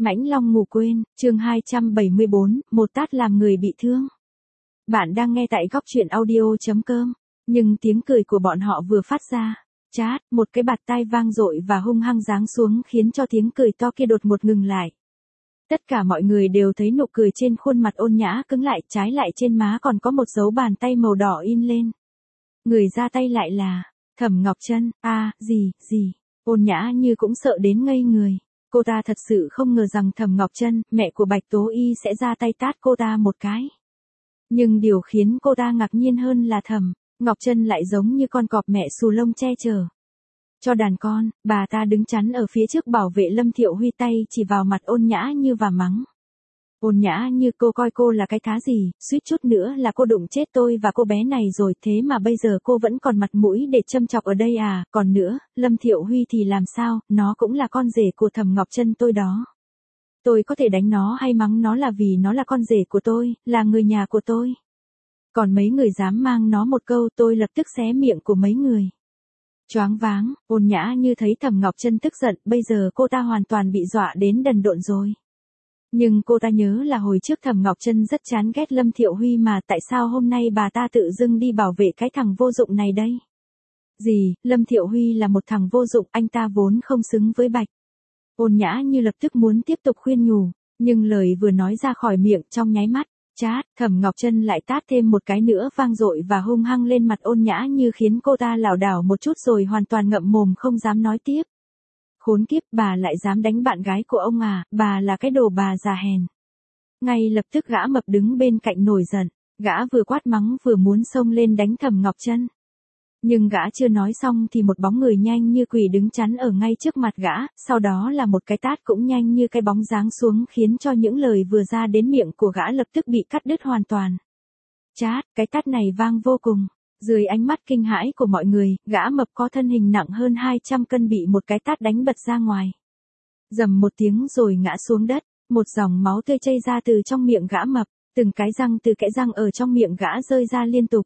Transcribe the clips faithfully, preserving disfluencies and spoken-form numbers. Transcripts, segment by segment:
Mãnh Long ngủ quên, chương hai trăm bảy mươi bốn, một tát làm người bị thương. Bạn đang nghe tại góc truyện audio.com, nhưng tiếng cười của bọn họ vừa phát ra. Chát, một cái bạt tai vang dội và hung hăng giáng xuống khiến cho tiếng cười to kia đột ngột ngừng lại. Tất cả mọi người đều thấy nụ cười trên khuôn mặt Ôn Nhã cứng lại, trái lại trên má còn có một dấu bàn tay màu đỏ in lên. Người ra tay lại là Thẩm Ngọc Trân. A, à, gì, gì? Ôn Nhã như cũng sợ đến ngây người. Cô ta thật sự không ngờ rằng Thẩm Ngọc Trân, mẹ của Bạch Tố Y sẽ ra tay tát cô ta một cái. Nhưng điều khiến cô ta ngạc nhiên hơn là Thẩm Ngọc Trân lại giống như con cọp mẹ xù lông che chở cho đàn con, bà ta đứng chắn ở phía trước bảo vệ Lâm Thiệu Huy, tay chỉ vào mặt Ôn Nhã Như và mắng. Ôn Nhã Như, cô coi cô là cái thá gì, suýt chút nữa là cô đụng chết tôi và cô bé này rồi, thế mà bây giờ cô vẫn còn mặt mũi để châm chọc ở đây à, còn nữa, Lâm Thiệu Huy thì làm sao, nó cũng là con rể của Thẩm Ngọc Trân tôi đó. Tôi có thể đánh nó hay mắng nó là vì nó là con rể của tôi, là người nhà của tôi. Còn mấy người dám mang nó một câu, tôi lập tức xé miệng của mấy người. Choáng váng, Ôn Nhã Như thấy Thẩm Ngọc Trân tức giận, bây giờ cô ta hoàn toàn bị dọa đến đần độn rồi. Nhưng cô ta nhớ là hồi trước Thẩm Ngọc Trân rất chán ghét Lâm Thiệu Huy mà tại sao hôm nay bà ta tự dưng đi bảo vệ cái thằng vô dụng này đây? Gì, Lâm Thiệu Huy là một thằng vô dụng, anh ta vốn không xứng với Bạch. Ôn Nhã Như lập tức muốn tiếp tục khuyên nhủ, nhưng lời vừa nói ra khỏi miệng trong nháy mắt, chát, Thẩm Ngọc Trân lại tát thêm một cái nữa vang dội và hung hăng lên mặt Ôn Nhã Như khiến cô ta lảo đảo một chút rồi hoàn toàn ngậm mồm không dám nói tiếp. Khốn kiếp, bà lại dám đánh bạn gái của ông à, bà là cái đồ bà già hèn. Ngay lập tức gã mập đứng bên cạnh nổi giận, gã vừa quát mắng vừa muốn xông lên đánh Thẩm Ngọc Trân. Nhưng gã chưa nói xong thì một bóng người nhanh như quỷ đứng chắn ở ngay trước mặt gã, sau đó là một cái tát cũng nhanh như cái bóng giáng xuống khiến cho những lời vừa ra đến miệng của gã lập tức bị cắt đứt hoàn toàn. Chát, cái tát này vang vô cùng. Dưới ánh mắt kinh hãi của mọi người, gã mập có thân hình nặng hơn hai trăm cân bị một cái tát đánh bật ra ngoài. Rầm một tiếng rồi ngã xuống đất, một dòng máu tươi chảy ra từ trong miệng gã mập, từng cái răng từ kẽ răng ở trong miệng gã rơi ra liên tục.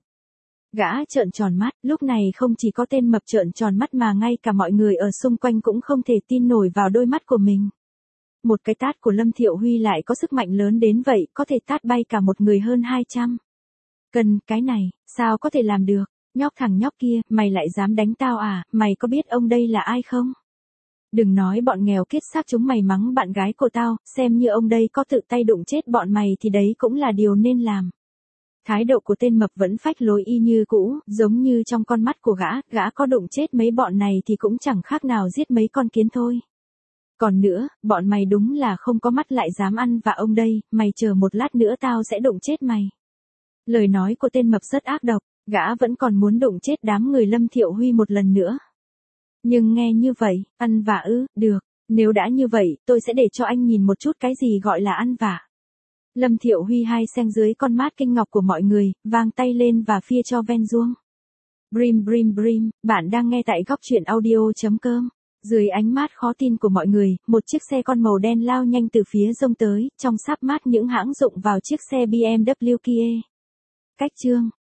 Gã trợn tròn mắt, lúc này không chỉ có tên mập trợn tròn mắt mà ngay cả mọi người ở xung quanh cũng không thể tin nổi vào đôi mắt của mình. Một cái tát của Lâm Thiệu Huy lại có sức mạnh lớn đến vậy, có thể tát bay cả một người hơn hai trăm cân, cái này, sao có thể làm được, nhóc thằng nhóc kia, mày lại dám đánh tao à, mày có biết ông đây là ai không? Đừng nói bọn nghèo kiết xác chúng mày mắng bạn gái của tao, xem như ông đây có tự tay đụng chết bọn mày thì đấy cũng là điều nên làm. Thái độ của tên mập vẫn phách lối y như cũ, giống như trong con mắt của gã, gã có đụng chết mấy bọn này thì cũng chẳng khác nào giết mấy con kiến thôi. Còn nữa, bọn mày đúng là không có mắt lại dám ăn vạ ông đây, mày chờ một lát nữa tao sẽ đụng chết mày. Lời nói của tên mập rất ác độc, gã vẫn còn muốn đụng chết đám người Lâm Thiệu Huy một lần nữa. Nhưng nghe như vậy, ăn vạ ư, được, nếu đã như vậy, tôi sẽ để cho anh nhìn một chút cái gì gọi là ăn vạ. Lâm Thiệu Huy hai xen dưới con mắt kinh ngọc của mọi người, vang tay lên và phia cho ven ruông. Brim brim brim, bạn đang nghe tại góc truyện audio.com. Dưới ánh mắt khó tin của mọi người, một chiếc xe con màu đen lao nhanh từ phía rông tới, trong sáp mát những hãng dụng vào chiếc xe bê em vê Kia. Cách chương